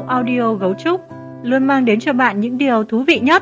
Động Audio Gấu Trúc luôn mang đến cho bạn những điều thú vị nhất.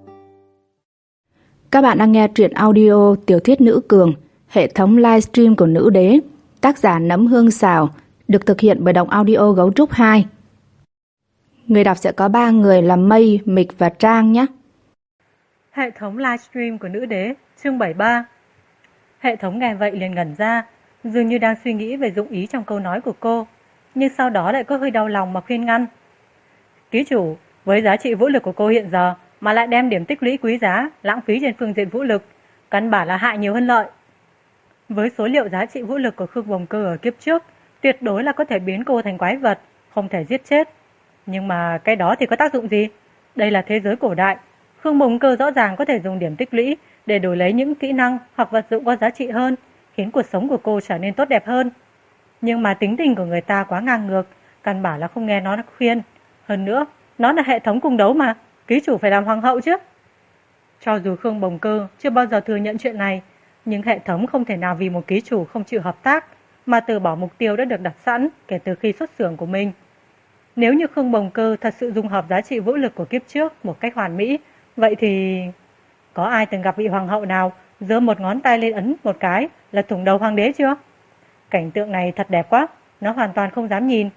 Các bạn đang nghe truyện audio Tiểu thuyết Nữ Cường, hệ thống livestream của Nữ Đế, tác giả Nấm Hương Xào, được thực hiện bởi Động Audio Gấu Trúc 2. Người đọc sẽ có 3 người là Mây, Mịch và Trang nhé. Hệ thống livestream của Nữ Đế, chương 73. Hệ thống nghe vậy liền ngẩn ra, dường như đang suy nghĩ về dụng ý trong câu nói của cô, nhưng sau đó lại có hơi đau lòng mà khuyên ngăn. Ký chủ, với giá trị vũ lực của cô hiện giờ mà lại đem điểm tích lũy quý giá, lãng phí trên phương diện vũ lực, căn bản là hại nhiều hơn lợi. Với số liệu giá trị vũ lực của Khương Bồng Cơ ở kiếp trước, tuyệt đối là có thể biến cô thành quái vật, không thể giết chết. Nhưng mà cái đó thì có tác dụng gì? Đây là thế giới cổ đại, Khương Bồng Cơ rõ ràng có thể dùng điểm tích lũy để đổi lấy những kỹ năng hoặc vật dụng có giá trị hơn, khiến cuộc sống của cô trở nên tốt đẹp hơn. Nhưng mà tính tình của người ta quá ngang ngược, căn bản là không nghe nó khuyên. Hơn nữa, nó là hệ thống cung đấu mà, ký chủ phải làm hoàng hậu chứ. Cho dù Khương Bồng Cơ chưa bao giờ thừa nhận chuyện này, nhưng hệ thống không thể nào vì một ký chủ không chịu hợp tác mà từ bỏ mục tiêu đã được đặt sẵn kể từ khi xuất xưởng của mình. Nếu như Khương Bồng Cơ thật sự dung hợp giá trị vũ lực của kiếp trước một cách hoàn mỹ, vậy thì có ai từng gặp vị hoàng hậu nào giơ một ngón tay lên ấn một cái là thủng đầu hoàng đế chưa? Cảnh tượng này thật đẹp quá, nó hoàn toàn không dám nhìn.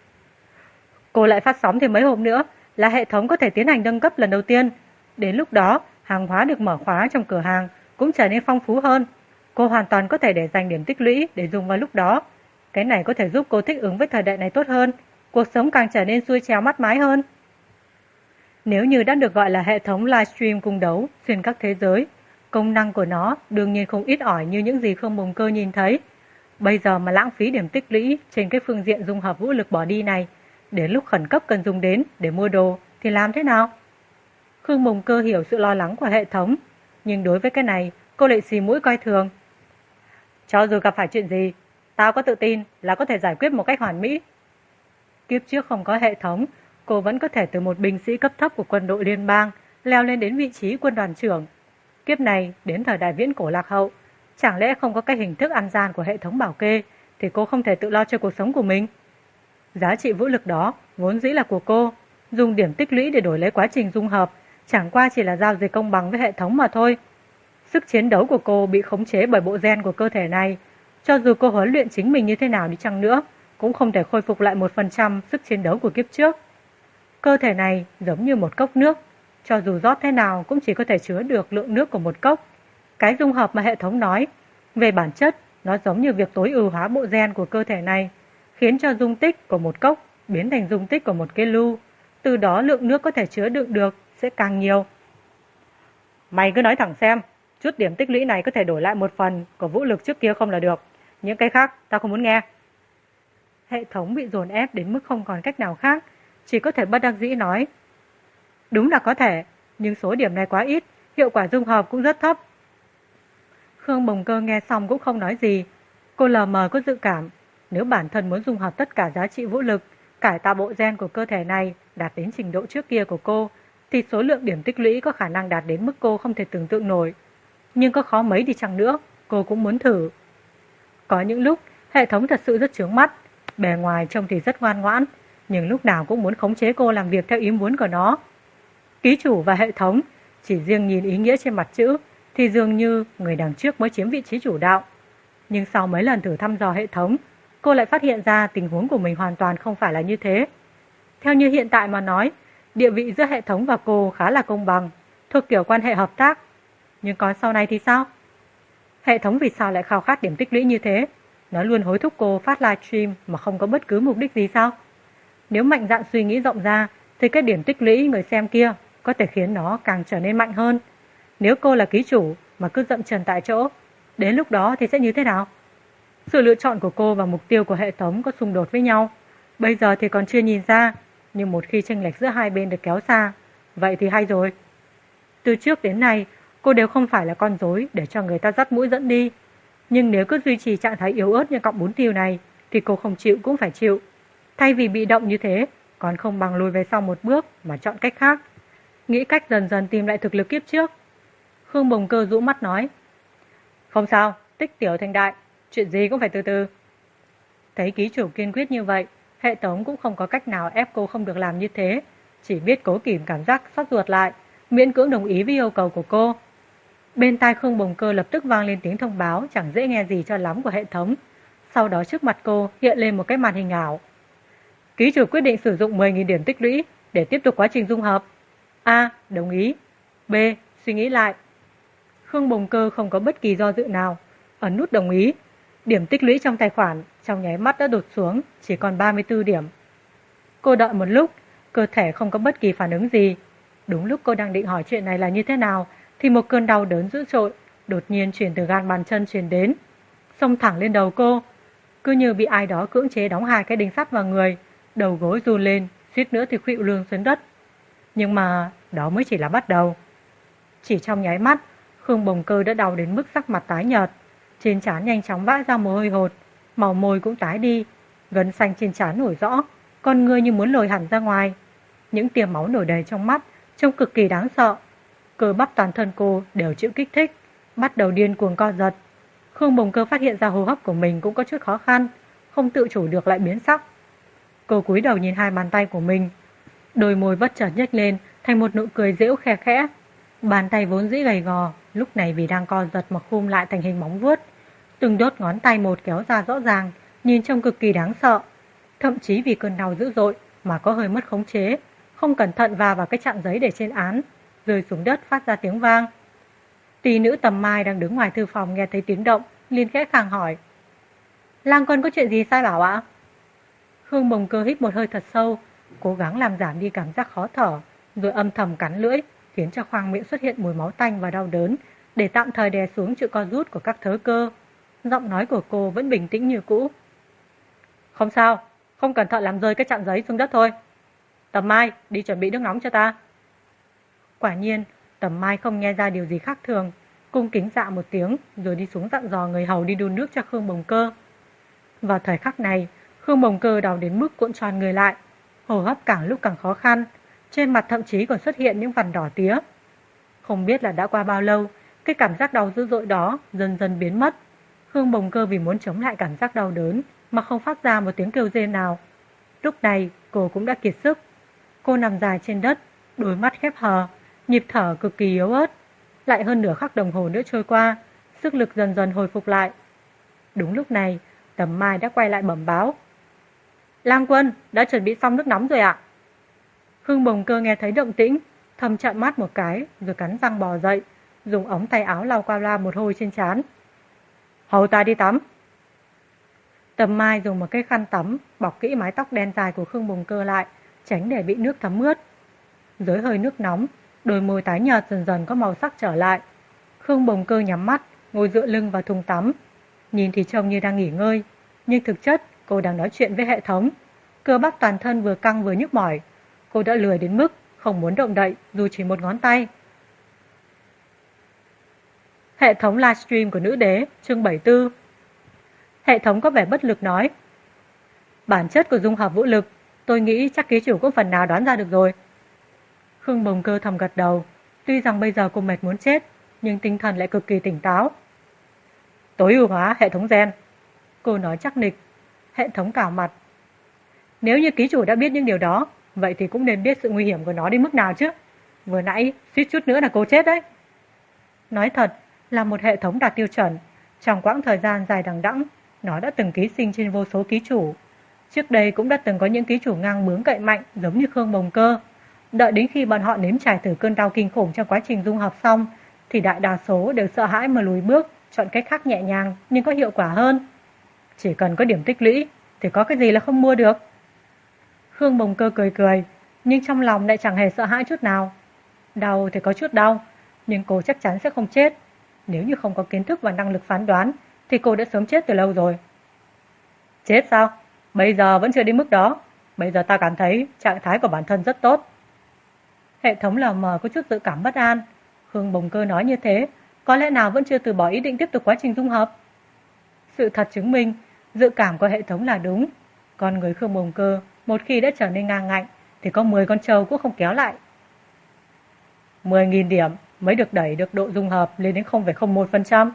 Cô lại phát sóng thêm mấy hôm nữa là hệ thống có thể tiến hành nâng cấp lần đầu tiên. Đến lúc đó, hàng hóa được mở khóa trong cửa hàng cũng trở nên phong phú hơn. Cô hoàn toàn có thể để dành điểm tích lũy để dùng vào lúc đó. Cái này có thể giúp cô thích ứng với thời đại này tốt hơn, cuộc sống càng trở nên xuôi trèo mát mái hơn. Nếu như đã được gọi là hệ thống livestream cung đấu xuyên các thế giới, công năng của nó đương nhiên không ít ỏi như những gì Khương Bồng Cơ nhìn thấy. Bây giờ mà lãng phí điểm tích lũy trên cái phương diện dung hợp vũ lực bỏ đi này, đến lúc khẩn cấp cần dùng đến để mua đồ thì làm thế nào? Khương Bồng Cơ hiểu sự lo lắng của hệ thống, nhưng đối với cái này cô lại xì mũi coi thường. Cho dù gặp phải chuyện gì, tao có tự tin là có thể giải quyết một cách hoàn mỹ. Kiếp trước không có hệ thống, cô vẫn có thể từ một binh sĩ cấp thấp của quân đội liên bang leo lên đến vị trí quân đoàn trưởng. Kiếp này đến thời đại viễn cổ lạc hậu, chẳng lẽ không có cái hình thức ăn gian của hệ thống bảo kê thì cô không thể tự lo cho cuộc sống của mình? Giá trị vũ lực đó vốn dĩ là của cô, dùng điểm tích lũy để đổi lấy quá trình dung hợp chẳng qua chỉ là giao dịch công bằng với hệ thống mà thôi. Sức chiến đấu của cô bị khống chế bởi bộ gen của cơ thể này, cho dù cô huấn luyện chính mình như thế nào đi chăng nữa cũng không thể khôi phục lại 1% sức chiến đấu của kiếp trước. Cơ thể này giống như một cốc nước, cho dù rót thế nào cũng chỉ có thể chứa được lượng nước của một cốc. Cái dung hợp mà hệ thống nói, về bản chất nó giống như việc tối ưu hóa bộ gen của cơ thể này, khiến cho dung tích của một cốc biến thành dung tích của một cái lu, từ đó lượng nước có thể chứa đựng được sẽ càng nhiều. Mày cứ nói thẳng xem, chút điểm tích lũy này có thể đổi lại một phần của vũ lực trước kia không là được, những cái khác tao không muốn nghe. Hệ thống bị dồn ép đến mức không còn cách nào khác, chỉ có thể bất đắc dĩ nói. Đúng là có thể, nhưng số điểm này quá ít, hiệu quả dung hợp cũng rất thấp. Khương Bồng Cơ nghe xong cũng không nói gì. Cô lờ mờ có dự cảm, nếu bản thân muốn dung hợp tất cả giá trị vũ lực, cải tạo bộ gen của cơ thể này đạt đến trình độ trước kia của cô, thì số lượng điểm tích lũy có khả năng đạt đến mức cô không thể tưởng tượng nổi. Nhưng có khó mấy đi chăng nữa, cô cũng muốn thử. Có những lúc, hệ thống thật sự rất chướng mắt, bề ngoài trông thì rất ngoan ngoãn, nhưng lúc nào cũng muốn khống chế cô làm việc theo ý muốn của nó. Ký chủ và hệ thống chỉ riêng nhìn ý nghĩa trên mặt chữ thì dường như người đằng trước mới chiếm vị trí chủ đạo. Nhưng sau mấy lần thử thăm dò hệ thống, cô lại phát hiện ra tình huống của mình hoàn toàn không phải là như thế. Theo như hiện tại mà nói, địa vị giữa hệ thống và cô khá là công bằng, thuộc kiểu quan hệ hợp tác. Nhưng còn sau này thì sao? Hệ thống vì sao lại khao khát điểm tích lũy như thế? Nó luôn hối thúc cô phát livestream mà không có bất cứ mục đích gì sao? Nếu mạnh dạn suy nghĩ rộng ra, thì cái điểm tích lũy người xem kia có thể khiến nó càng trở nên mạnh hơn. Nếu cô là ký chủ mà cứ dậm chân tại chỗ, đến lúc đó thì sẽ như thế nào? Sự lựa chọn của cô và mục tiêu của hệ thống có xung đột với nhau. Bây giờ thì còn chưa nhìn ra, nhưng một khi chênh lệch giữa hai bên được kéo xa, vậy thì hay rồi. Từ trước đến nay, cô đều không phải là con rối để cho người ta dắt mũi dẫn đi. Nhưng nếu cứ duy trì trạng thái yếu ớt như cọng bún tiêu này, thì cô không chịu cũng phải chịu. Thay vì bị động như thế, còn không bằng lùi về sau một bước mà chọn cách khác. Nghĩ cách dần dần tìm lại thực lực kiếp trước. Khương Bồng Cơ rũ mắt nói. Không sao, tích tiểu thành đại, chuyện gì cũng phải từ từ. Thấy ký chủ kiên quyết như vậy, Hệ thống cũng không có cách nào ép cô không được làm như thế, chỉ biết cố kìm cảm giác xót ruột lại, miễn cưỡng đồng ý với yêu cầu của cô. Bên tai Khương Bồng Cơ lập tức vang lên tiếng thông báo chẳng dễ nghe gì cho lắm của hệ thống. Sau đó trước mặt cô hiện lên một cái màn hình ảo. Ký chủ quyết định sử dụng 10.000 điểm tích lũy để tiếp tục quá trình dung hợp. A. Đồng ý. B. Suy nghĩ lại. Khương Bồng Cơ không có bất kỳ do dự nào, ấn nút đồng ý. Điểm tích lũy trong tài khoản trong nháy mắt đã đột xuống, chỉ còn 34 điểm. Cô đợi một lúc, cơ thể không có bất kỳ phản ứng gì. Đúng lúc cô đang định hỏi chuyện này là như thế nào, thì một cơn đau đớn dữ dội đột nhiên truyền từ gan bàn chân truyền đến, xông thẳng lên đầu cô. Cứ như bị ai đó cưỡng chế đóng 2 cái đinh sắt vào người, đầu gối run lên, suýt nữa thì khuỵu lưng xuống đất. Nhưng mà đó mới chỉ là bắt đầu. Chỉ trong nháy mắt, Khương Bồng Cơ đã đau đến mức sắc mặt tái nhợt, trên trán nhanh chóng vã ra mồ hôi hột, màu môi cũng tái đi, gân xanh trên trán nổi rõ, con người như muốn lồi hẳn ra ngoài. Những tia máu nổi đầy trong mắt, trông cực kỳ đáng sợ. Cơ bắp toàn thân cô đều chịu kích thích, bắt đầu điên cuồng co giật. Khương Bồng Cơ phát hiện ra hô hấp của mình cũng có chút khó khăn, không tự chủ được lại biến sắc. Cô cúi đầu nhìn 2 bàn tay của mình, đôi môi bất chợt nhếch lên thành một nụ cười giễu khe khẽ. Bàn tay vốn dĩ gầy gò, lúc này vì đang co giật mà khum lại thành hình móng vuốt. Từng đốt ngón tay một kéo ra rõ ràng, nhìn trông cực kỳ đáng sợ. Thậm chí vì cơn đau dữ dội mà có hơi mất khống chế, không cẩn thận va vào cái chặn giấy để trên án, rơi xuống đất phát ra tiếng vang. Tỷ nữ Tầm Mai đang đứng ngoài thư phòng nghe thấy tiếng động, liền khẽ khàng hỏi: Lang Quân có chuyện gì sai bảo ạ? Khương Bồng Cơ hít một hơi thật sâu, cố gắng làm giảm đi cảm giác khó thở, rồi âm thầm cắn lưỡi, khiến cho khoang miệng xuất hiện mùi máu tanh và đau đớn, để tạm thời đè xuống sự co rút của các thớ cơ. Giọng nói của cô vẫn bình tĩnh như cũ. Không sao, không cẩn thận làm rơi cái chặn giấy xuống đất thôi. Tầm Mai, đi chuẩn bị nước nóng cho ta. Quả nhiên, Tầm Mai không nghe ra điều gì khác thường, cung kính dạ một tiếng rồi đi xuống dặn dò người hầu đi đun nước cho Khương Bồng Cơ. Vào thời khắc này, Khương Bồng Cơ đau đến mức cuộn tròn người lại, hô hấp càng lúc càng khó khăn, trên mặt thậm chí còn xuất hiện những vằn đỏ tía. Không biết là đã qua bao lâu, cái cảm giác đau dữ dội đó dần dần biến mất. Khương Bồng Cơ vì muốn chống lại cảm giác đau đớn mà không phát ra một tiếng kêu rên nào. Lúc này cô cũng đã kiệt sức. Cô nằm dài trên đất, đôi mắt khép hờ, nhịp thở cực kỳ yếu ớt. Lại hơn nửa khắc đồng hồ nữa trôi qua, sức lực dần dần hồi phục lại. Đúng lúc này, Tầm Mai đã quay lại bẩm báo: Lang Quân, đã chuẩn bị xong nước nóng rồi ạ. Khương Bồng Cơ nghe thấy động tĩnh, thầm trợn mắt một cái, rồi cắn răng bò dậy, dùng ống tay áo lau qua loa một hồi trên trán. Hầu ta đi tắm. Tầm Mai dùng một cái khăn tắm bọc kỹ mái tóc đen dài của Khương Bồng Cơ lại, tránh để bị nước thấm ướt. Dưới hơi nước nóng, đôi môi tái nhợt dần dần có màu sắc trở lại. Khương Bồng Cơ nhắm mắt, ngồi dựa lưng vào thùng tắm. Nhìn thì trông như đang nghỉ ngơi, nhưng thực chất cô đang nói chuyện với hệ thống. Cơ bắp toàn thân vừa căng vừa nhức mỏi. Cô đã lười đến mức không muốn động đậy dù chỉ một ngón tay. Hệ thống livestream của nữ đế, chương 74. Hệ thống có vẻ bất lực nói: Bản chất của dung hợp vũ lực, tôi nghĩ chắc ký chủ cũng phần nào đoán ra được rồi. Khương Bồng Cơ thầm gật đầu. Tuy rằng bây giờ cô mệt muốn chết, nhưng tinh thần lại cực kỳ tỉnh táo. Tối ưu hóa hệ thống gen, cô nói chắc nịch. Hệ thống cào mặt: Nếu như ký chủ đã biết những điều đó, vậy thì cũng nên biết sự nguy hiểm của nó đến mức nào chứ. Vừa nãy suýt chút nữa là cô chết đấy. Nói thật, là một hệ thống đạt tiêu chuẩn, trong quãng thời gian dài đằng đẵng, nó đã từng ký sinh trên vô số ký chủ. Trước đây cũng đã từng có những ký chủ ngang bướng cậy mạnh giống như Khương Bồng Cơ. Đợi đến khi bọn họ nếm trải thử cơn đau kinh khủng trong quá trình dung hợp xong, thì đại đa số đều sợ hãi mà lùi bước, chọn cách khác nhẹ nhàng nhưng có hiệu quả hơn. Chỉ cần có điểm tích lũy thì có cái gì là không mua được. Khương Bồng Cơ cười cười, nhưng trong lòng lại chẳng hề sợ hãi chút nào. Đau thì có chút đau, nhưng cô chắc chắn sẽ không chết. Nếu như không có kiến thức và năng lực phán đoán thì cô đã sớm chết từ lâu rồi. Chết sao? Bây giờ vẫn chưa đến mức đó. Bây giờ ta cảm thấy trạng thái của bản thân rất tốt. Hệ thống lờ mờ có chút dự cảm bất an. Khương Bồng Cơ nói như thế, có lẽ nào vẫn chưa từ bỏ ý định tiếp tục quá trình dung hợp. Sự thật chứng minh, dự cảm của hệ thống là đúng. Con người Khương Bồng Cơ một khi đã trở nên ngang ngạnh thì có 10 con trâu cũng không kéo lại. 10.000 điểm mới được đẩy được độ dung hợp lên đến 0,01%.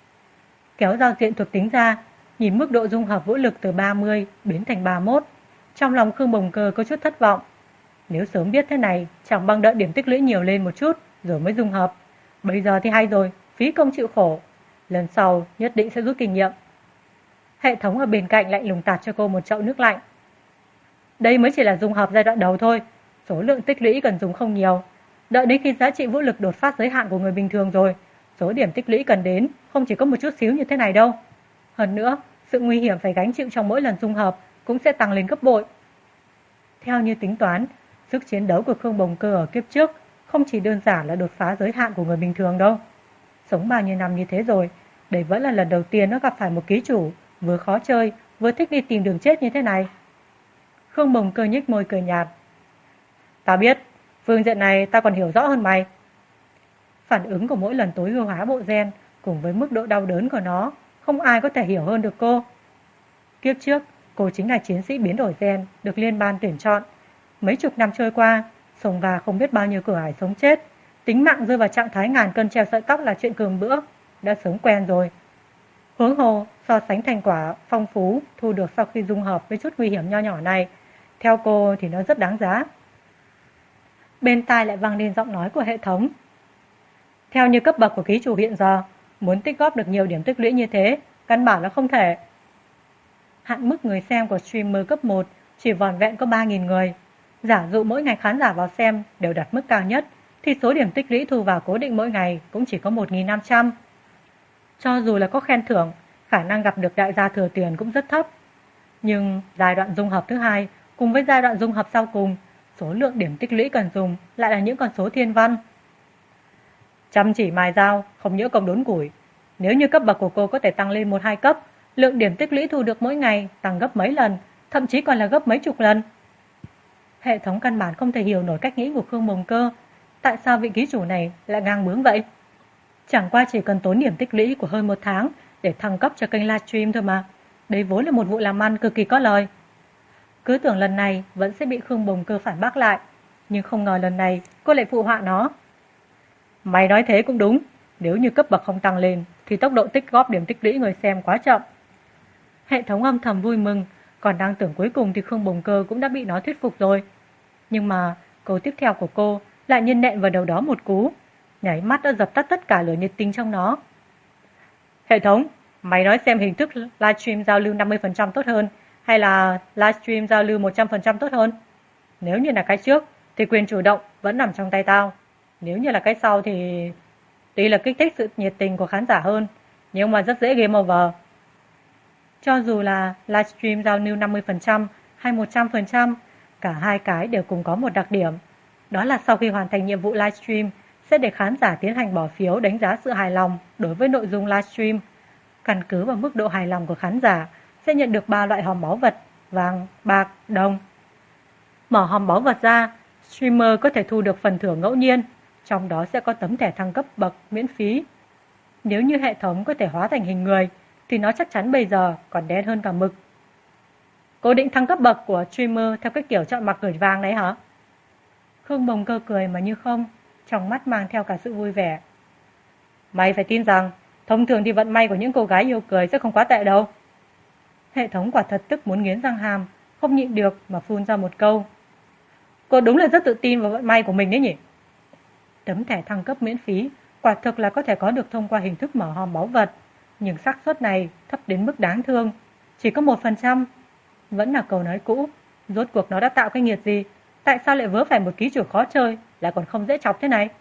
Kéo giao diện thuộc tính ra, nhìn mức độ dung hợp vũ lực từ 30 biến thành 31. Trong lòng Khương Bồng Cơ có chút thất vọng. Nếu sớm biết thế này, chẳng bằng đợi điểm tích lũy nhiều lên một chút rồi mới dung hợp. Bây giờ thì hay rồi, phí công chịu khổ. Lần sau nhất định sẽ rút kinh nghiệm. Hệ thống ở bên cạnh lạnh lùng tạt cho cô một chậu nước lạnh. Đây mới chỉ là dung hợp giai đoạn đầu thôi. Số lượng tích lũy cần dùng không nhiều. Đợi đến khi giá trị vũ lực đột phá giới hạn của người bình thường rồi, số điểm tích lũy cần đến không chỉ có một chút xíu như thế này đâu. Hơn nữa, sự nguy hiểm phải gánh chịu trong mỗi lần dung hợp cũng sẽ tăng lên gấp bội. Theo như tính toán, sức chiến đấu của Khương Bồng Cơ ở kiếp trước không chỉ đơn giản là đột phá giới hạn của người bình thường đâu. Sống bao nhiêu năm như thế rồi, đây vẫn là lần đầu tiên nó gặp phải một ký chủ vừa khó chơi, vừa thích đi tìm đường chết như thế này. Khương Bồng Cơ nhếch môi cười nhạt. Ta biết, phương diện này ta còn hiểu rõ hơn mày. Phản ứng của mỗi lần tối ưu hóa bộ gen cùng với mức độ đau đớn của nó, không ai có thể hiểu hơn được cô. Kiếp trước, cô chính là chiến sĩ biến đổi gen được liên bang tuyển chọn. Mấy chục năm trôi qua, xông vào không biết bao nhiêu cửa ải sống chết, tính mạng rơi vào trạng thái ngàn cân treo sợi tóc là chuyện cường bữa, đã sớm quen rồi. Huống hồ, so sánh thành quả phong phú thu được sau khi dung hợp với chút nguy hiểm nho nhỏ này, theo cô thì nó rất đáng giá. Bên tai lại vang lên giọng nói của hệ thống. Theo như cấp bậc của ký chủ hiện giờ, muốn tích góp được nhiều điểm tích lũy như thế, căn bản là không thể. Hạn mức người xem của streamer cấp 1 chỉ vỏn vẹn có 3.000 người. Giả dụ mỗi ngày khán giả vào xem đều đặt mức cao nhất, thì số điểm tích lũy thu vào cố định mỗi ngày cũng chỉ có 1.500. Cho dù là có khen thưởng, khả năng gặp được đại gia thừa tiền cũng rất thấp. Nhưng giai đoạn dung hợp thứ hai cùng với giai đoạn dung hợp sau cùng, số lượng điểm tích lũy cần dùng lại là những con số thiên văn. Chăm chỉ mài dao, không nhỡ công đốn củi. Nếu như cấp bậc của cô có thể tăng lên 1-2 cấp, lượng điểm tích lũy thu được mỗi ngày tăng gấp mấy lần, thậm chí còn là gấp mấy chục lần. Hệ thống căn bản không thể hiểu nổi cách nghĩ của Khương Bồng Cơ. Tại sao vị ký chủ này lại ngang bướng vậy? Chẳng qua chỉ cần tốn điểm tích lũy của hơn 1 tháng để thăng cấp cho kênh livestream thôi mà. Đấy vốn là một vụ làm ăn cực kỳ có lời. Cứ tưởng lần này vẫn sẽ bị Khương Bồng Cơ phản bác lại, nhưng không ngờ lần này cô lại phụ họa nó. Mày nói thế cũng đúng, nếu như cấp bậc không tăng lên thì tốc độ tích góp điểm tích lũy người xem quá chậm. Hệ thống âm thầm vui mừng, còn đang tưởng cuối cùng thì Khương Bồng Cơ cũng đã bị nó thuyết phục rồi. Nhưng mà câu tiếp theo của cô lại nhân nện vào đầu đó một cú, nháy mắt đã dập tắt tất cả lửa nhiệt tình trong nó. Hệ thống, mày nói xem hình thức livestream giao lưu 50% tốt hơn hay là livestream giao lưu 100% tốt hơn? Nếu như là cái trước thì quyền chủ động vẫn nằm trong tay tao. Nếu như là cái sau thì tuy là kích thích sự nhiệt tình của khán giả hơn, nhưng mà rất dễ game over. Cho dù là livestream giao lưu 50% hay 100%, cả hai cái đều cùng có một đặc điểm. Đó là sau khi hoàn thành nhiệm vụ livestream, sẽ để khán giả tiến hành bỏ phiếu đánh giá sự hài lòng đối với nội dung livestream. Căn cứ vào mức độ hài lòng của khán giả, sẽ nhận được 3 loại hòm báu vật: vàng, bạc, đồng. Mở hòm báu vật ra, streamer có thể thu được phần thưởng ngẫu nhiên, trong đó sẽ có tấm thẻ thăng cấp bậc miễn phí. Nếu như hệ thống có thể hóa thành hình người, thì nó chắc chắn bây giờ còn đen hơn cả mực. Cô định thăng cấp bậc của streamer theo cái kiểu chọn mặc gửi vàng đấy hả? Khương Bồng Cơ cười mà như không, trong mắt mang theo cả sự vui vẻ. Mày phải tin rằng, thông thường thì vận may của những cô gái yêu cười sẽ không quá tệ đâu. Hệ thống quả thật tức muốn nghiến răng hàm, không nhịn được mà phun ra một câu. Cô đúng là rất tự tin vào vận may của mình đấy nhỉ? Tấm thẻ thăng cấp miễn phí quả thực là có thể có được thông qua hình thức mở hòm báu vật, nhưng xác suất này thấp đến mức đáng thương, chỉ có 1%. Vẫn là câu nói cũ, rốt cuộc nó đã tạo cái nghiệt gì? Tại sao lại vớ phải một ký chủ khó chơi, lại còn không dễ chọc thế này?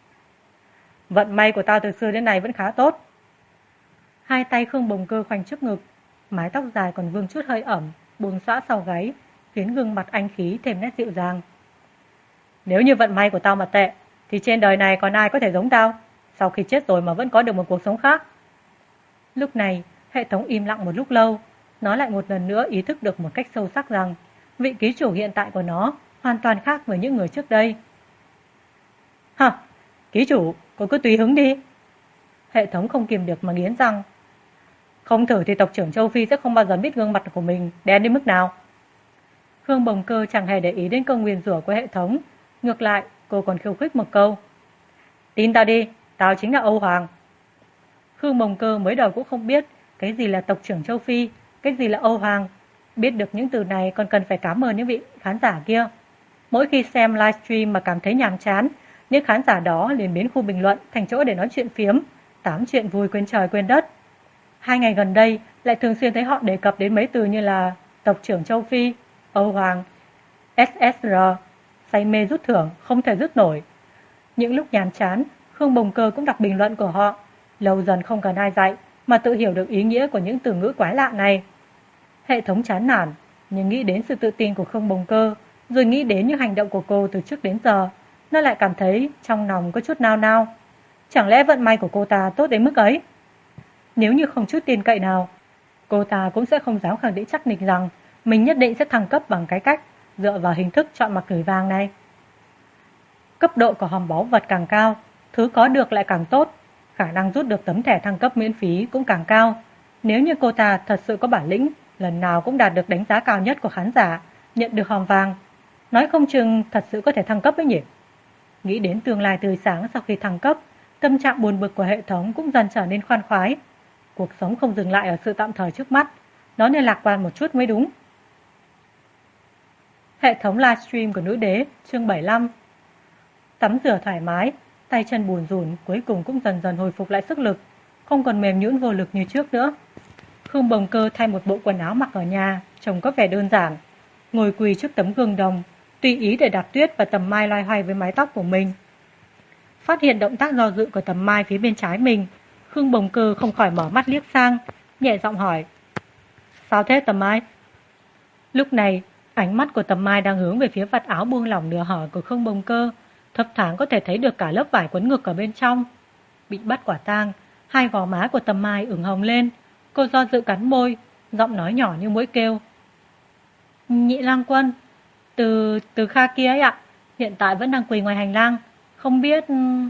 Vận may của tao từ xưa đến nay vẫn khá tốt. Hai tay Khương Bồng Cơ khoanh trước ngực, mái tóc dài còn vương chút hơi ẩm, buông xõa sau gáy, khiến gương mặt anh khí thêm nét dịu dàng. Nếu như vận may của tao mà tệ, thì trên đời này còn ai có thể giống tao, sau khi chết rồi mà vẫn có được một cuộc sống khác. Lúc này, hệ thống im lặng một lúc lâu, nó lại một lần nữa ý thức được một cách sâu sắc rằng vị ký chủ hiện tại của nó hoàn toàn khác với những người trước đây. Hả? Ký chủ, cô cứ tùy hứng đi. Hệ thống không kìm được mà nghiến răng. Không thử thì tộc trưởng châu Phi sẽ không bao giờ biết gương mặt của mình đen đến mức nào. Khương Bồng Cơ chẳng hề để ý đến câu nguyền rủa của hệ thống. Ngược lại, cô còn khiêu khích một câu. Tin tao đi, tao chính là Âu Hoàng. Khương Bồng Cơ mới đầu cũng không biết cái gì là tộc trưởng châu Phi, cái gì là Âu Hoàng. Biết được những từ này còn cần phải cảm ơn những vị khán giả kia. Mỗi khi xem livestream mà cảm thấy nhàm chán, những khán giả đó liền biến khu bình luận thành chỗ để nói chuyện phiếm, tám chuyện vui quên trời quên đất. 2 ngày gần đây lại thường xuyên thấy họ đề cập đến mấy từ như là tộc trưởng châu Phi, Âu Hoàng, SSR, say mê rút thưởng, không thể dứt nổi. Những lúc nhàm chán, Khương Bồng Cơ cũng đọc bình luận của họ, lâu dần không cần ai dạy mà tự hiểu được ý nghĩa của những từ ngữ quái lạ này. Hệ thống chán nản, nhưng nghĩ đến sự tự tin của Khương Bồng Cơ, rồi nghĩ đến những hành động của cô từ trước đến giờ, nó lại cảm thấy trong lòng có chút nao nao. Chẳng lẽ vận may của cô ta tốt đến mức ấy? Nếu như không chút tin cậy nào, cô ta cũng sẽ không dám khẳng định chắc nịch rằng mình nhất định sẽ thăng cấp bằng cái cách dựa vào hình thức chọn mặt gửi vàng này. Cấp độ của hòm báu vật càng cao, thứ có được lại càng tốt, khả năng rút được tấm thẻ thăng cấp miễn phí cũng càng cao. Nếu như cô ta thật sự có bản lĩnh, lần nào cũng đạt được đánh giá cao nhất của khán giả, nhận được hòm vàng, nói không chừng thật sự có thể thăng cấp ấy nhỉ. Nghĩ đến tương lai tươi sáng sau khi thăng cấp, tâm trạng buồn bực của hệ thống cũng dần trở nên khoan khoái. Cuộc sống không dừng lại ở sự tạm thời trước mắt, nó nên lạc quan một chút mới đúng. Hệ thống livestream của nữ đế, chương 75. Tắm rửa thoải mái, tay chân bùn rủn cuối cùng cũng dần dần hồi phục lại sức lực, không còn mềm nhũn vô lực như trước nữa. Khương Bồng Cơ thay một bộ quần áo mặc ở nhà, trông có vẻ đơn giản, ngồi quỳ trước tấm gương đồng, tùy ý để Đạp Tuyết và Tầm Mai loay hoay với mái tóc của mình. Phát hiện động tác do dự của Tầm Mai phía bên trái mình, Khương Bồng Cơ không khỏi mở mắt liếc sang, nhẹ giọng hỏi: "Sao thế Tầm Mai?" Lúc này, ánh mắt của Tầm Mai đang hướng về phía vạt áo buông lỏng nửa hở của Khương Bồng Cơ, thấp thoáng có thể thấy được cả lớp vải quấn ngực ở bên trong. Bị bắt quả tang, hai gò má của Tầm Mai ửng hồng lên, cô do dự cắn môi, giọng nói nhỏ như muỗi kêu: "Nhị lang quân, từ Kha kia ấy ạ, hiện tại vẫn đang quỳ ngoài hành lang, không biết..."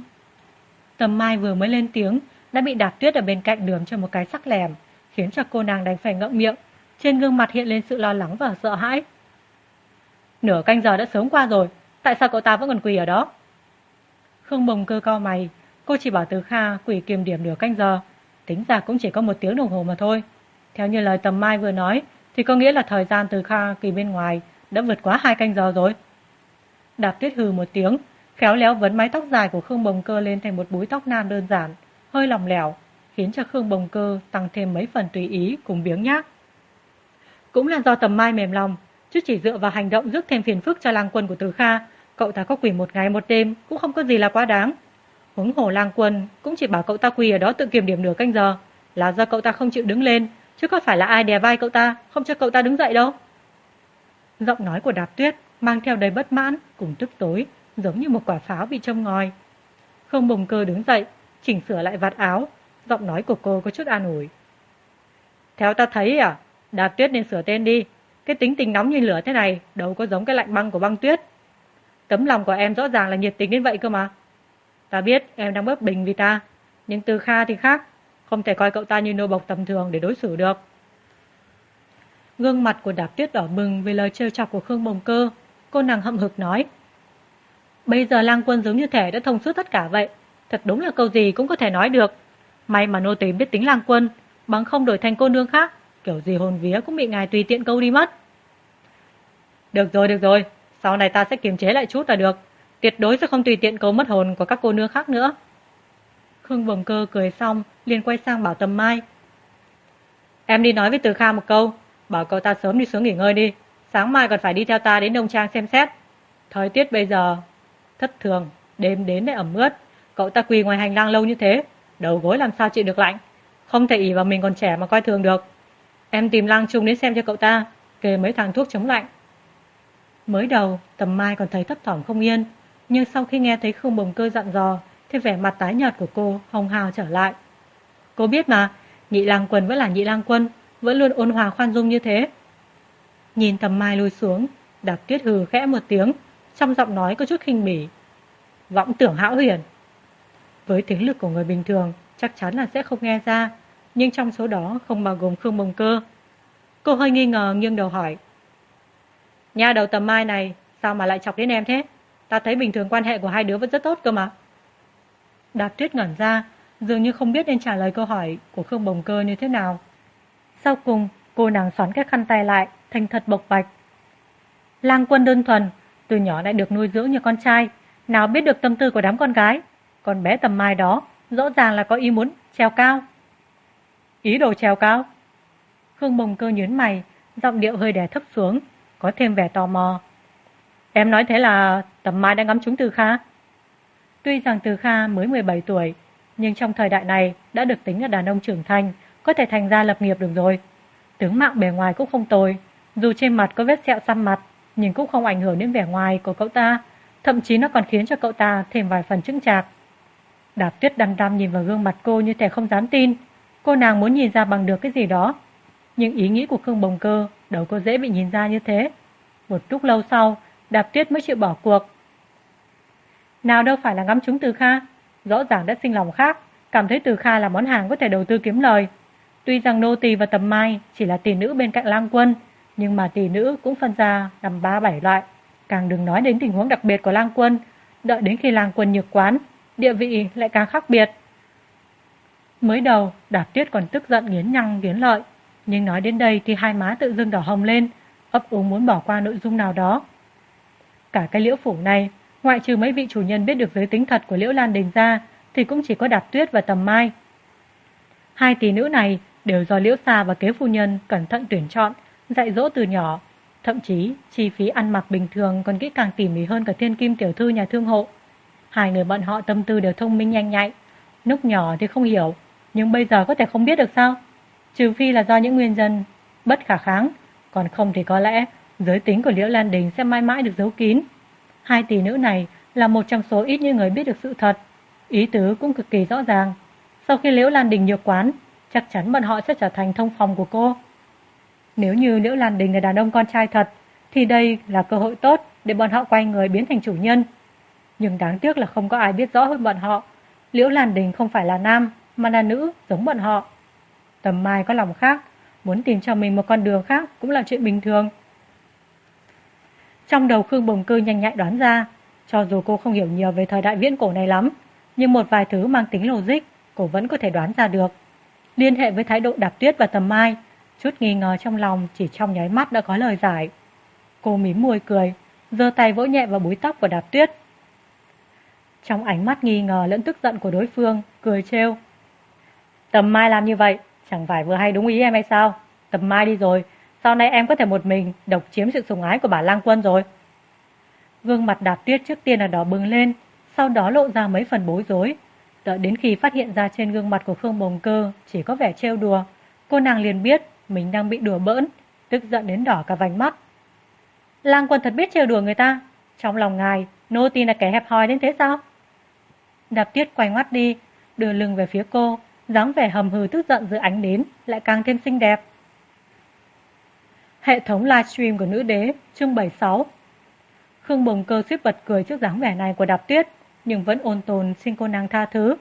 Tầm Mai vừa mới lên tiếng đã bị Đạp Tuyết ở bên cạnh đườm cho một cái sắc lẻm, khiến cho cô nàng đành phải ngậm miệng, trên gương mặt hiện lên sự lo lắng và sợ hãi. "Nửa canh giờ đã sớm qua rồi, tại sao cậu ta vẫn còn quỳ ở đó?" Khương Bồng Cơ cau mày, cô chỉ bảo Từ Kha quỳ kiềm điểm nửa canh giờ, tính ra cũng chỉ có 1 tiếng đồng hồ mà thôi. Theo như lời Tầm Mai vừa nói thì có nghĩa là thời gian Từ Kha quỳ bên ngoài đã vượt quá 2 canh giờ rồi. Đạp Tuyết hừ một tiếng, khéo léo vấn mái tóc dài của Khương Bồng Cơ lên thành một búi tóc nam đơn giản, hơi lỏng lẻo, khiến cho Khương Bồng Cơ tăng thêm mấy phần tùy ý cùng biếng nhác. Cũng là do Tầm Mai mềm lòng, chứ chỉ dựa vào hành động rước thêm phiền phức cho lang quân của Từ Kha, cậu ta có quỳ 1 ngày 1 đêm cũng không có gì là quá đáng. Huống hồ lang quân cũng chỉ bảo cậu ta quỳ ở đó tự kiểm điểm nửa canh giờ, là do cậu ta không chịu đứng lên, chứ có phải là ai đè vai cậu ta, không cho cậu ta đứng dậy đâu. Giọng nói của Đạp Tuyết mang theo đầy bất mãn cùng tức tối, giống như một quả pháo bị châm ngòi. Khương Bồng Cơ đứng dậy, chỉnh sửa lại vạt áo, giọng nói của cô có chút an ủi: "Theo ta thấy Đạp Tuyết nên sửa tên đi, cái tính tình nóng như lửa thế này đâu có giống cái lạnh băng của Băng Tuyết. Tấm lòng của em rõ ràng là nhiệt tình đến vậy cơ mà. Ta biết em đang bấp bình vì ta, nhưng Từ Kha thì khác, không thể coi cậu ta như nô bộc tầm thường để đối xử được." Gương mặt của Đạp Tuyết đỏ bừng vì lời trêu chọc của Khương Bồng Cơ, cô nàng hậm hực nói: "Bây giờ lang quân giống như thể đã thông suốt tất cả vậy, thật đúng là câu gì cũng có thể nói được. May mà nô tỳ biết tính lang quân, bằng không đổi thành cô nương khác, kiểu gì hồn vía cũng bị ngài tùy tiện câu đi mất." Được rồi, sau này ta sẽ kiềm chế lại chút là được, tuyệt đối sẽ không tùy tiện câu mất hồn của các cô nương khác nữa. Khương Bồng Cơ cười xong, liền quay sang bảo Tầm Mai: "Em đi nói với Từ Kha một câu, bảo cậu ta sớm đi xuống nghỉ ngơi đi, sáng mai còn phải đi theo ta đến Đông Trang xem xét. Thời tiết bây giờ thất thường, đêm đến lại ẩm ướt, cậu ta quỳ ngoài hành lang lâu như thế, đầu gối làm sao chịu được lạnh, không thể ỷ vào mình còn trẻ mà coi thường được. Em tìm Lang Trung đến xem cho cậu ta, kê mấy thang thuốc chống lạnh." Mới đầu, Tầm Mai còn thấy thấp thỏm không yên, nhưng sau khi nghe thấy Khương Bồng Cơ dặn dò, thì vẻ mặt tái nhợt của cô hồng hào trở lại. Cô biết mà, nhị lang quân vẫn là nhị lang quân, vẫn luôn ôn hòa khoan dung như thế. Nhìn Tầm Mai lùi xuống, Đạp Tuyết hừ khẽ một tiếng, trong giọng nói có chút khinh bỉ: "Vọng tưởng hão huyền." Với tiếng lực của người bình thường, chắc chắn là sẽ không nghe ra, nhưng trong số đó không bao gồm Khương Bồng Cơ. Cô hơi nghi ngờ nghiêng đầu hỏi: "Nha đầu Tầm Mai này, sao mà lại chọc đến em thế? Ta thấy bình thường quan hệ của hai đứa vẫn rất tốt cơ mà." Đạp Tuyết ngẩn ra, dường như không biết nên trả lời câu hỏi của Khương Bồng Cơ như thế nào. Sau cùng, Cô nàng xoắn cái khăn tay lại, thành thật bộc bạch. Lang Quân đơn thuần, từ nhỏ lại được nuôi dưỡng như con trai, nào biết được tâm tư của đám con gái. Con bé Tầm Mai đó, rõ ràng là có ý muốn trèo cao. Ý đồ trèo cao? Khương Bồng Cơ nhướng mày, giọng điệu hơi đè thấp xuống, có thêm vẻ tò mò. Em nói thế là Tầm Mai đã ngắm trúng Từ Kha? Tuy rằng Từ Kha mới 17 tuổi, nhưng trong thời đại này đã được tính là đàn ông trưởng thành, có thể thành ra lập nghiệp được rồi. Tướng mạo bề ngoài cũng không tồi, dù trên mặt có vết sẹo xăm mặt, nhưng cũng không ảnh hưởng đến vẻ ngoài của cậu ta, thậm chí nó còn khiến cho cậu ta thêm vài phần chững chạc. Đạp Tuyết đăm đăm nhìn vào gương mặt cô như thể không dám tin, cô nàng muốn nhìn ra bằng được cái gì đó. Nhưng ý nghĩ của Khương Bồng Cơ đâu có dễ bị nhìn ra như thế. Một lúc lâu sau, Đạp Tuyết mới chịu bỏ cuộc. Nào đâu phải là ngắm trúng Từ Kha, rõ ràng đã sinh lòng khác, cảm thấy Từ Kha là món hàng có thể đầu tư kiếm lời. Tuy rằng nô tỳ và Tầm Mai chỉ là tỷ nữ bên cạnh Lang Quân, nhưng mà tỷ nữ cũng phân ra làm 3-7 loại, càng đừng nói đến tình huống đặc biệt của Lang Quân, đợi đến khi Lang Quân nhược quán, địa vị lại càng khác biệt. Mới đầu, Đạp Tuyết còn tức giận nghiến răng nghiến lợi, nhưng nói đến đây thì hai má tự dưng đỏ hồng lên, ấp úng muốn bỏ qua nội dung nào đó. Cả cái Liễu phủ này, ngoại trừ mấy vị chủ nhân biết được giới tính thật của Liễu Lan Đình ra, thì cũng chỉ có Đạp Tuyết và Tầm Mai. Hai tỷ nữ này đều do Liễu Xa và Kế phu nhân cẩn thận tuyển chọn, dạy dỗ từ nhỏ, thậm chí chi phí ăn mặc bình thường còn kỹ càng tỉ mỉ hơn cả thiên kim tiểu thư nhà thương hộ. Hai người bọn họ tâm tư đều thông minh nhanh nhạy, lúc nhỏ thì không hiểu, nhưng bây giờ có thể không biết được sao? Trừ phi là do những nguyên nhân bất khả kháng, còn không thì có lẽ giới tính của Liễu Lan Đình sẽ mãi mãi được giấu kín. Hai tỷ nữ này là một trong số ít những người biết được sự thật, ý tứ cũng cực kỳ rõ ràng. Sau khi Liễu Lan Đình nhược quán, chắc chắn bọn họ sẽ trở thành thông phòng của cô. Nếu như Liễu Lan Đình là đàn ông con trai thật, thì đây là cơ hội tốt để bọn họ quay người biến thành chủ nhân. Nhưng đáng tiếc là không có ai biết rõ hơn bọn họ. Liễu Lan Đình không phải là nam, mà là nữ, giống bọn họ. Tầm Mai có lòng khác, muốn tìm cho mình một con đường khác cũng là chuyện bình thường. Trong đầu Khương Bồng Cơ nhanh nhạy đoán ra, cho dù cô không hiểu nhiều về thời đại viễn cổ này lắm, nhưng một vài thứ mang tính logic, cô vẫn có thể đoán ra được. Liên hệ với thái độ Đạp Tuyết và Tầm Mai, chút nghi ngờ trong lòng chỉ trong nháy mắt đã có lời giải. Cô mím môi cười, giơ tay vỗ nhẹ vào búi tóc của Đạp Tuyết. Trong ánh mắt nghi ngờ lẫn tức giận của đối phương, cười trêu. Tầm Mai làm như vậy, chẳng phải vừa hay đúng ý em hay sao? Tầm Mai đi rồi, sau này em có thể một mình độc chiếm sự sủng ái của bà Lang Quân rồi. Gương mặt Đạp Tuyết trước tiên là đỏ bừng lên, sau đó lộ ra mấy phần bối rối. Đợi đến khi phát hiện ra trên gương mặt của Khương Bồng Cơ chỉ có vẻ trêu đùa, cô nàng liền biết mình đang bị đùa bỡn, tức giận đến đỏ cả vành mắt. Lang Quân thật biết trêu đùa người ta, trong lòng ngài, nô tỳ là kẻ hẹp hòi đến thế sao? Đạp Tuyết quay ngoắt đi, đưa lưng về phía cô, dáng vẻ hầm hừ tức giận dưới ánh nến lại càng thêm xinh đẹp. Hệ thống livestream của nữ đế, chương 76. Khương Bồng Cơ suýt bật cười trước dáng vẻ này của Đạp Tuyết, nhưng vẫn ôn tồn xin cô nàng tha thứ.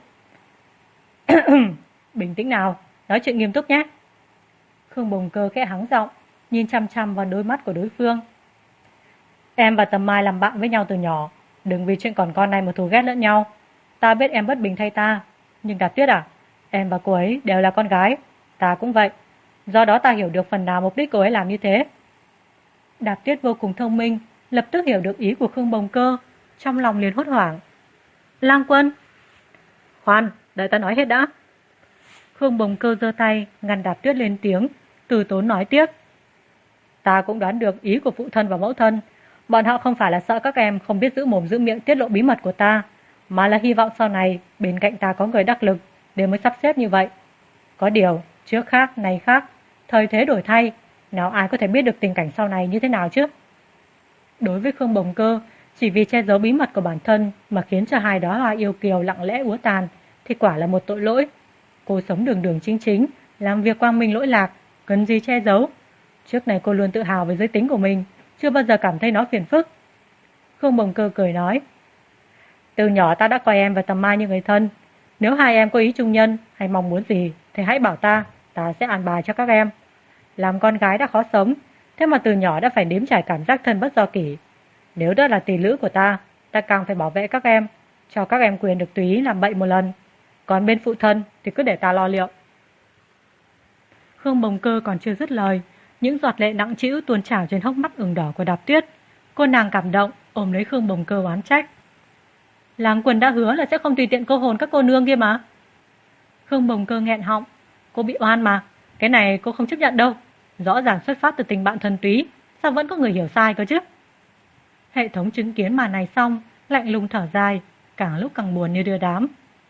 Bình tĩnh nào, nói chuyện nghiêm túc nhé. Khương Bồng Cơ khẽ hắng giọng, nhìn chăm chăm vào đôi mắt của đối phương. Em và Tầm Mai làm bạn với nhau từ nhỏ, đừng vì chuyện còn con này mà thù ghét lẫn nhau. Ta biết em bất bình thay ta, nhưng Đạp Tuyết à, em và cô ấy đều là con gái, ta cũng vậy. Do đó ta hiểu được phần nào mục đích cô ấy làm như thế. Đạp Tuyết vô cùng thông minh, lập tức hiểu được ý của Khương Bồng Cơ, trong lòng liền hốt hoảng. Lang Quân! Khoan, đợi ta nói hết đã. Khương Bồng Cơ giơ tay, ngăn Đạp Tuyết lên tiếng, từ tốn nói tiếp. Ta cũng đoán được ý của phụ thân và mẫu thân. Bọn họ không phải là sợ các em không biết giữ mồm giữ miệng tiết lộ bí mật của ta, mà là hy vọng sau này bên cạnh ta có người đắc lực để mới sắp xếp như vậy. Có điều, trước khác, nay khác, thời thế đổi thay, nào ai có thể biết được tình cảnh sau này như thế nào chứ? Đối với Khương Bồng Cơ, chỉ vì che giấu bí mật của bản thân mà khiến cho hai đóa hoa yêu kiều lặng lẽ úa tàn, thì quả là một tội lỗi. Cô sống đường đường chính chính, làm việc quang minh lỗi lạc, cần gì che giấu. Trước này cô luôn tự hào về giới tính của mình, chưa bao giờ cảm thấy nó phiền phức. Khương Bồng Cơ cười nói. Từ nhỏ ta đã coi em và Tầm Mai như người thân. Nếu hai em có ý chung nhân hay mong muốn gì thì hãy bảo ta sẽ an bài cho các em. Làm con gái đã khó sống, thế mà từ nhỏ đã phải nếm trải cảm giác thân bất do kỷ. Nếu đó là tỷ lữ của ta càng phải bảo vệ các em, cho các em quyền được tùy ý làm bậy một lần. Còn bên phụ thân thì cứ để ta lo liệu. Khương Bồng Cơ còn chưa dứt lời, những giọt lệ nặng trĩu tuôn trào trên hốc mắt ửng đỏ của Đạp Tuyết. Cô nàng cảm động, ôm lấy Khương Bồng Cơ oán trách. Lang Quân đã hứa là sẽ không tùy tiện câu hồn các cô nương kia mà. Khương Bồng Cơ nghẹn họng, cô bị oan mà, cái này cô không chấp nhận đâu. Rõ ràng xuất phát từ tình bạn thuần túy, sao vẫn có người hiểu sai cơ chứ? Hệ thống chứng kiến màn này xong, lạnh lùng thở dài, càng lúc càng buồn như đưa đám.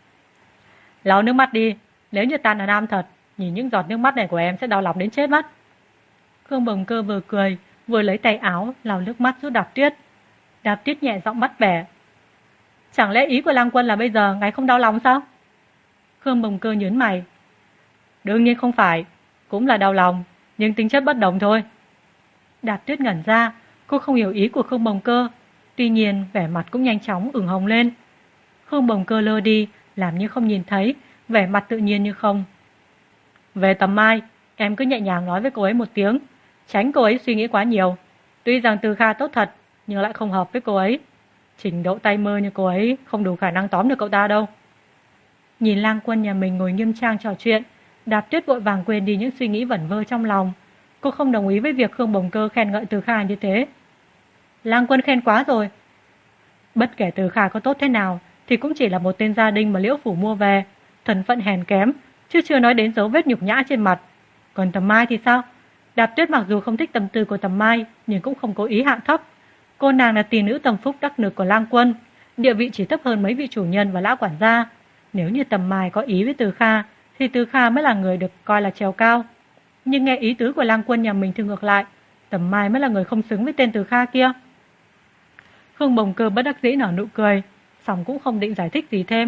Lau nước mắt đi, nếu như ta là nam thật, nhìn những giọt nước mắt này của em sẽ đau lòng đến chết mất. Khương Bồng Cơ vừa cười, vừa lấy tay áo lau nước mắt giúp Đạp Tuyết. Đạp Tuyết nhẹ giọng bắt bẻ. Chẳng lẽ ý của Lang Quân là bây giờ ngài không đau lòng sao? Khương Bồng Cơ nhớn mày. Đương nhiên không phải, cũng là đau lòng, nhưng tính chất bất đồng thôi. Đạp Tuyết ngẩn ra, cô không hiểu ý của Khương Bồng Cơ, tuy nhiên vẻ mặt cũng nhanh chóng ửng hồng lên. Khương Bồng Cơ lơ đi, làm như không nhìn thấy, vẻ mặt tự nhiên như không. Về Tầm Mai, em cứ nhẹ nhàng nói với cô ấy một tiếng, tránh cô ấy suy nghĩ quá nhiều. Tuy rằng Từ Kha tốt thật, nhưng lại không hợp với cô ấy. Trình độ tay mơ như cô ấy không đủ khả năng tóm được cậu ta đâu. Nhìn Lang Quân nhà mình ngồi nghiêm trang trò chuyện, Đạp Tuyết vội vàng quên đi những suy nghĩ vẩn vơ trong lòng. Cô không đồng ý với việc Khương Bồng Cơ khen ngợi Từ Kha như thế. Lang Quân khen quá rồi. Bất kể Từ Kha có tốt thế nào thì cũng chỉ là một tên gia đình mà Liễu Phủ mua về, thân phận hèn kém, chứ chưa nói đến dấu vết nhục nhã trên mặt. Còn Tầm Mai thì sao? Đạp Tuyết mặc dù không thích tâm tư của Tầm Mai, nhưng cũng không cố ý hạ thấp. Cô nàng là tỷ nữ tâm phúc đắc lực của Lang Quân, địa vị chỉ thấp hơn mấy vị chủ nhân và lão quản gia. Nếu như Tầm Mai có ý với Từ Kha, thì Từ Kha mới là người được coi là trèo cao. Nhưng nghe ý tứ của Lang Quân nhà mình thì ngược lại, Tầm Mai mới là người không xứng với tên Từ Kha kia. Khương Bồng Cơ bất đắc dĩ nở nụ cười, song cũng không định giải thích gì thêm.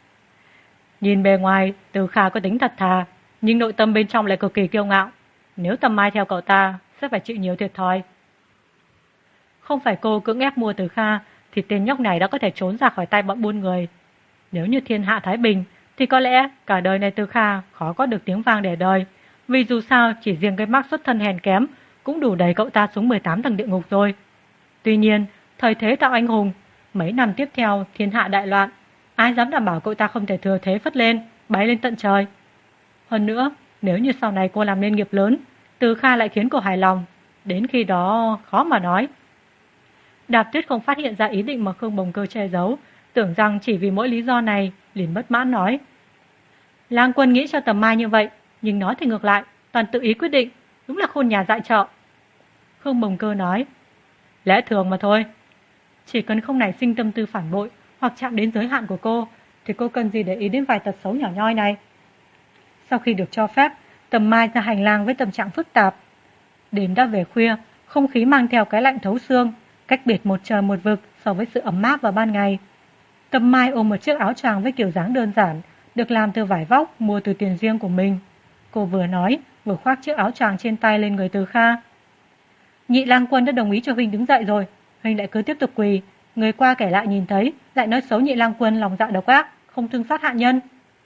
Nhìn bề ngoài, Từ Kha có tính thật thà, nhưng nội tâm bên trong lại cực kỳ kiêu ngạo. Nếu Tầm Mai theo cậu ta, sẽ phải chịu nhiều thiệt thòi. Không phải cô cưỡng ép mua Từ Kha, thì tên nhóc này đã có thể trốn ra khỏi tay bọn buôn người. Nếu như thiên hạ thái bình, thì có lẽ cả đời này Từ Kha khó có được tiếng vang để đời. Vì dù sao, chỉ riêng cái mác xuất thân hèn kém cũng đủ đẩy cậu ta xuống 18 tầng địa ngục rồi. Tuy nhiên, thời thế tạo anh hùng, mấy năm tiếp theo thiên hạ đại loạn, ai dám đảm bảo cậu ta không thể thừa thế phất lên, bay lên tận trời. Hơn nữa, nếu như sau này cô làm nên nghiệp lớn, Từ Kha lại khiến cô hài lòng, đến khi đó khó mà nói. Đạp Tuyết không phát hiện ra ý định mà Khương Bồng Cơ che giấu, tưởng rằng chỉ vì mỗi lý do này, liền bất mãn nói. Lang Quân nghĩ cho Tầm Mai như vậy, nhưng nói thì ngược lại, toàn tự ý quyết định, đúng là khôn nhà dại trợ. Khương Bồng Cơ nói, lẽ thường mà thôi. Chỉ cần không nảy sinh tâm tư phản bội hoặc chạm đến giới hạn của cô, thì cô cần gì để ý đến vài tật xấu nhỏ nhoi này. Sau khi được cho phép, Tầm Mai ra hành lang với tâm trạng phức tạp. Đến đã về khuya, không khí mang theo cái lạnh thấu xương, cách biệt một trời một vực so với sự ấm áp vào ban ngày. Tầm Mai ôm một chiếc áo choàng với kiểu dáng đơn giản, được làm từ vải vóc mua từ tiền riêng của mình. Cô vừa nói, vừa khoác chiếc áo choàng trên tay lên người Từ Kha. Nhị Lang Quân đã đồng ý cho huynh đứng dậy rồi, huynh lại cứ tiếp tục quỳ, người qua kẻ lại nhìn thấy, lại nói xấu Nhị Lang Quân lòng dạ độc ác, không thương xót hạ nhân.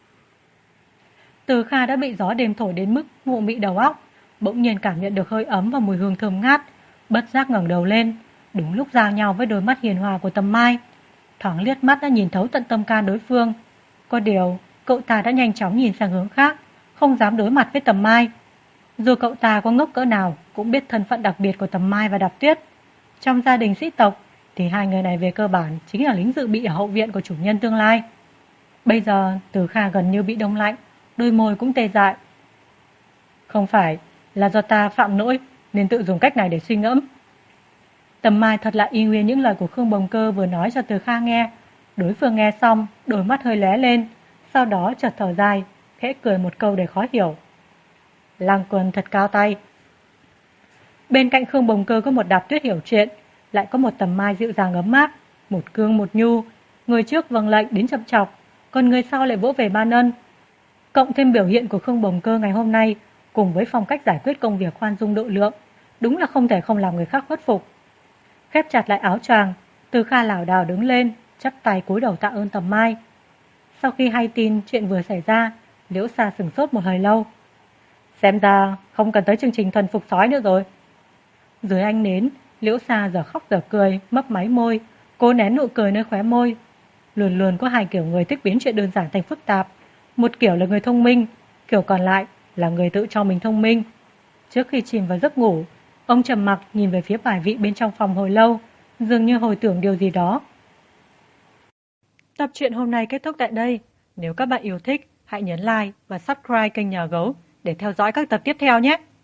Từ Kha đã bị gió đêm thổi đến mức mụ mị đầu óc, bỗng nhiên cảm nhận được hơi ấm và mùi hương thơm ngát, bất giác ngẩng đầu lên, đúng lúc giao nhau với đôi mắt hiền hòa của Tầm Mai. Thoáng liếc mắt đã nhìn thấu tận tâm can đối phương. Có điều, cậu ta đã nhanh chóng nhìn sang hướng khác, không dám đối mặt với Tầm Mai. Dù cậu ta có ngốc cỡ nào, cũng biết thân phận đặc biệt của Tầm Mai và Đạp Tuyết. Trong gia đình sĩ tộc, thì hai người này về cơ bản chính là lính dự bị ở hậu viện của chủ nhân tương lai. Bây giờ, Từ Kha gần như bị đông lạnh, đôi môi cũng tê dại. Không phải là do ta phạm lỗi nên tự dùng cách này để suy ngẫm. Tầm Mai thật là y nguyên những lời của Khương Bồng Cơ vừa nói cho Từ Kha nghe. Đối phương nghe xong, đôi mắt hơi lóe lên, sau đó chợt thở dài, khẽ cười một câu để khó hiểu. Lang Quân thật cao tay. Bên cạnh Khương Bồng Cơ có một Đạp Tuyết hiểu chuyện, lại có một Tầm Mai dịu dàng ấm áp, một cương một nhu, người trước vâng lệnh đến chậm chọc, còn người sau lại vỗ về ban ân. Cộng thêm biểu hiện của Khương Bồng Cơ ngày hôm nay, cùng với phong cách giải quyết công việc khoan dung độ lượng, đúng là không thể không làm người khác khuất phục. Khép chặt lại áo choàng, Từ Kha lảo đảo đứng lên, chắp tay cúi đầu tạ ơn Tầm Mai. Sau khi hay tin chuyện vừa xảy ra, Liễu Sa sửng sốt một hồi lâu. Xem ra không cần tới chương trình thuần phục sói nữa rồi. Dưới ánh nến, Liễu Sa giờ khóc giờ cười, mấp máy môi, cố nén nụ cười nơi khóe môi. Luôn luôn có hai kiểu người thích biến chuyện đơn giản thành phức tạp. Một kiểu là người thông minh, kiểu còn lại là người tự cho mình thông minh. Trước khi chìm vào giấc ngủ, ông trầm mặc nhìn về phía bài vị bên trong phòng hồi lâu, dường như hồi tưởng điều gì đó. Tập truyện hôm nay kết thúc tại đây. Nếu các bạn yêu thích, hãy nhấn like và subscribe kênh Nhà Gấu để theo dõi các tập tiếp theo nhé!